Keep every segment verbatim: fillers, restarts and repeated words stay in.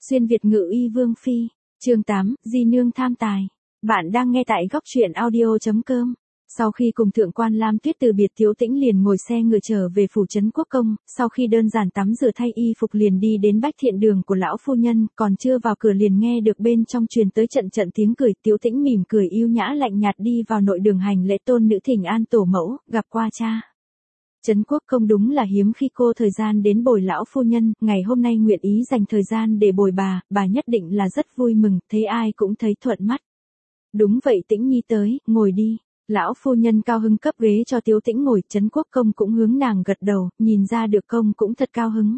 Xuyên Việt ngự y Vương Phi, chương tám, Di Nương tham tài. Bạn đang nghe tại góc truyện audio.com. Sau khi cùng Thượng quan Lam Tuyết từ biệt, Tiếu Tĩnh liền ngồi xe ngựa trở về phủ trấn Quốc Công, sau khi đơn giản tắm rửa thay y phục liền đi đến bách thiện đường của lão phu nhân, còn chưa vào cửa liền nghe được bên trong truyền tới trận trận tiếng cười. Tiếu Tĩnh mỉm cười yêu nhã lạnh nhạt đi vào nội đường hành lễ tôn nữ thỉnh an tổ mẫu, gặp qua cha. Trấn Quốc Công đúng là hiếm khi cô thời gian đến bồi lão phu nhân, ngày hôm nay nguyện ý dành thời gian để bồi bà, bà nhất định là rất vui mừng, thấy ai cũng thấy thuận mắt. Đúng vậy Tĩnh Nhi tới, ngồi đi. Lão phu nhân cao hứng cấp ghế cho Tiếu Tĩnh ngồi, Trấn Quốc Công cũng hướng nàng gật đầu, nhìn ra được công cũng thật cao hứng.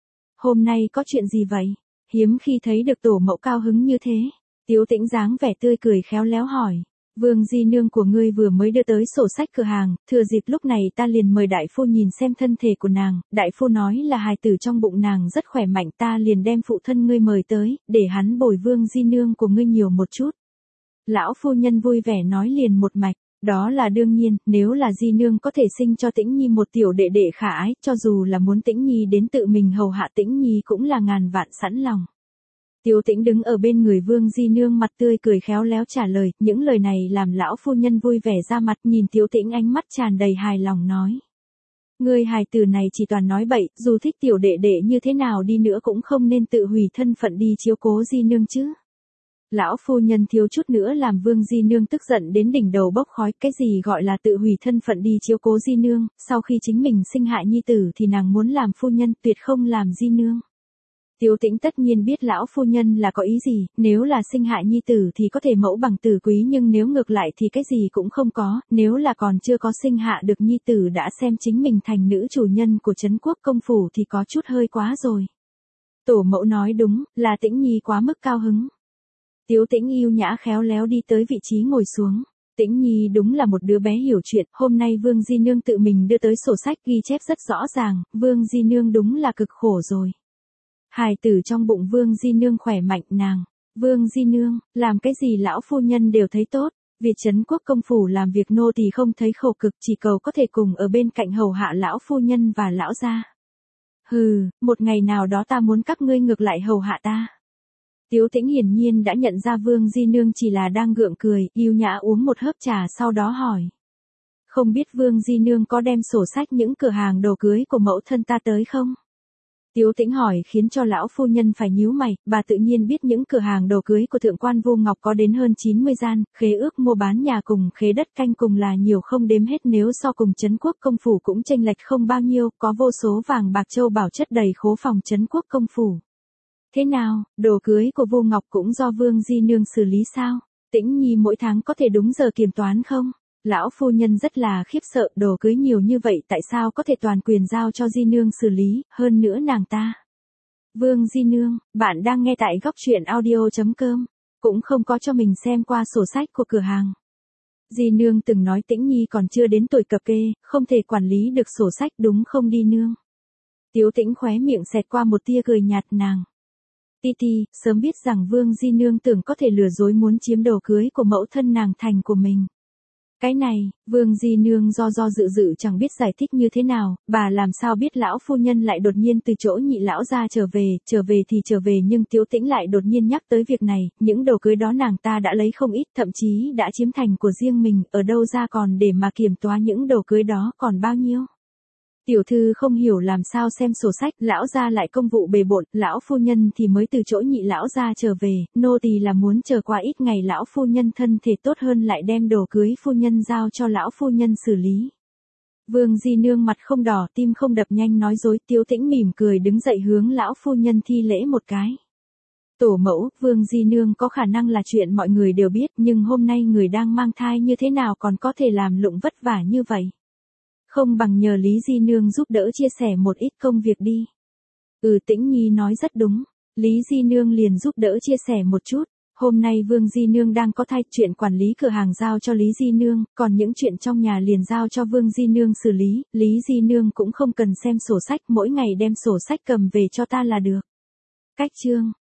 Hôm nay có chuyện gì vậy? Hiếm khi thấy được tổ mẫu cao hứng như thế. Tiếu Tĩnh dáng vẻ tươi cười khéo léo hỏi. Vương di nương của ngươi vừa mới đưa tới sổ sách cửa hàng, thừa dịp lúc này ta liền mời đại phu nhìn xem thân thể của nàng, đại phu nói là hài tử trong bụng nàng rất khỏe mạnh, ta liền đem phụ thân ngươi mời tới, để hắn bồi vương di nương của ngươi nhiều một chút. Lão phu nhân vui vẻ nói liền một mạch, đó là đương nhiên, nếu là di nương có thể sinh cho Tĩnh Nhi một tiểu đệ đệ khả ái, cho dù là muốn Tĩnh Nhi đến tự mình hầu hạ Tĩnh Nhi cũng là ngàn vạn sẵn lòng. Tiếu Tĩnh đứng ở bên người Vương di nương mặt tươi cười khéo léo trả lời, những lời này làm lão phu nhân vui vẻ ra mặt, nhìn Tiếu Tĩnh ánh mắt tràn đầy hài lòng nói. Ngươi hài tử này chỉ toàn nói bậy, dù thích tiểu đệ đệ như thế nào đi nữa cũng không nên tự hủy thân phận đi chiếu cố di nương chứ. Lão phu nhân thiếu chút nữa làm Vương di nương tức giận đến đỉnh đầu bốc khói, cái gì gọi là tự hủy thân phận đi chiếu cố di nương, sau khi chính mình sinh hạ nhi tử thì nàng muốn làm phu nhân, tuyệt không làm di nương. Tiếu Tĩnh tất nhiên biết lão phu nhân là có ý gì, nếu là sinh hạ nhi tử thì có thể mẫu bằng tử quý, nhưng nếu ngược lại thì cái gì cũng không có, nếu là còn chưa có sinh hạ được nhi tử đã xem chính mình thành nữ chủ nhân của Trấn Quốc Công phủ thì có chút hơi quá rồi. Tổ mẫu nói đúng, là Tĩnh Nhi quá mức cao hứng. Tiếu Tĩnh yêu nhã khéo léo đi tới vị trí ngồi xuống. Tĩnh Nhi đúng là một đứa bé hiểu chuyện, hôm nay Vương di nương tự mình đưa tới sổ sách ghi chép rất rõ ràng, Vương di nương đúng là cực khổ rồi. Hài tử trong bụng Vương di nương khỏe mạnh, nàng, Vương di nương, làm cái gì lão phu nhân đều thấy tốt, việc Trấn Quốc Công phủ làm việc nô tỳ không thấy khổ cực, chỉ cầu có thể cùng ở bên cạnh hầu hạ lão phu nhân và lão gia. Hừ, một ngày nào đó ta muốn các ngươi ngược lại hầu hạ ta. Tiếu Tĩnh hiển nhiên đã nhận ra Vương di nương chỉ là đang gượng cười, yêu nhã uống một hớp trà sau đó hỏi. Không biết Vương di nương có đem sổ sách những cửa hàng đồ cưới của mẫu thân ta tới không? Tiếu Tĩnh hỏi khiến cho lão phu nhân phải nhíu mày, bà tự nhiên biết những cửa hàng đồ cưới của Thượng quan Vô Ngọc có đến hơn chín mươi gian, khế ước mua bán nhà cùng khế đất canh cùng là nhiều không đếm hết, nếu so cùng Trấn Quốc Công phủ cũng chênh lệch không bao nhiêu, có vô số vàng bạc châu bảo chất đầy khố phòng Trấn Quốc Công phủ. Thế nào, đồ cưới của Vô Ngọc cũng do Vương di nương xử lý sao? Tĩnh Nhi mỗi tháng có thể đúng giờ kiểm toán không? Lão phu nhân rất là khiếp sợ, đồ cưới nhiều như vậy tại sao có thể toàn quyền giao cho di nương xử lý, hơn nữa nàng ta. Vương di nương, bạn đang nghe tại góc truyện audio.com, cũng không có cho mình xem qua sổ sách của cửa hàng. Di nương từng nói Tĩnh Nhi còn chưa đến tuổi cập kê, không thể quản lý được sổ sách đúng không đi nương? Tiếu Tĩnh khóe miệng xẹt qua một tia cười nhạt, nàng. Ti ti, sớm biết rằng Vương di nương tưởng có thể lừa dối muốn chiếm đồ cưới của mẫu thân nàng thành của mình. Cái này, Vương di nương do do dự dự chẳng biết giải thích như thế nào, bà làm sao biết lão phu nhân lại đột nhiên từ chỗ nhị lão ra trở về, trở về thì trở về, nhưng Tiếu Tĩnh lại đột nhiên nhắc tới việc này, những đồ cưới đó nàng ta đã lấy không ít, thậm chí đã chiếm thành của riêng mình, ở đâu ra còn để mà kiểm toán những đồ cưới đó còn bao nhiêu. Tiểu thư không hiểu làm sao xem sổ sách, lão gia lại công vụ bề bộn, lão phu nhân thì mới từ chỗ nhị lão gia trở về, nô tỳ là muốn chờ qua ít ngày lão phu nhân thân thể tốt hơn lại đem đồ cưới phu nhân giao cho lão phu nhân xử lý. Vương di nương mặt không đỏ, tim không đập nhanh nói dối. Tiếu Tĩnh mỉm cười đứng dậy hướng lão phu nhân thi lễ một cái. Tổ mẫu, Vương di nương có khả năng là chuyện mọi người đều biết, nhưng hôm nay người đang mang thai như thế nào còn có thể làm lụng vất vả như vậy. Không bằng nhờ Lý di nương giúp đỡ chia sẻ một ít công việc đi. Ừ, Tĩnh Nhi nói rất đúng. Lý di nương liền giúp đỡ chia sẻ một chút. Hôm nay Vương di nương đang có thai, chuyện quản lý cửa hàng giao cho Lý di nương, còn những chuyện trong nhà liền giao cho Vương di nương xử lý. Lý di nương cũng không cần xem sổ sách, mỗi ngày đem sổ sách cầm về cho ta là được. Cách chương,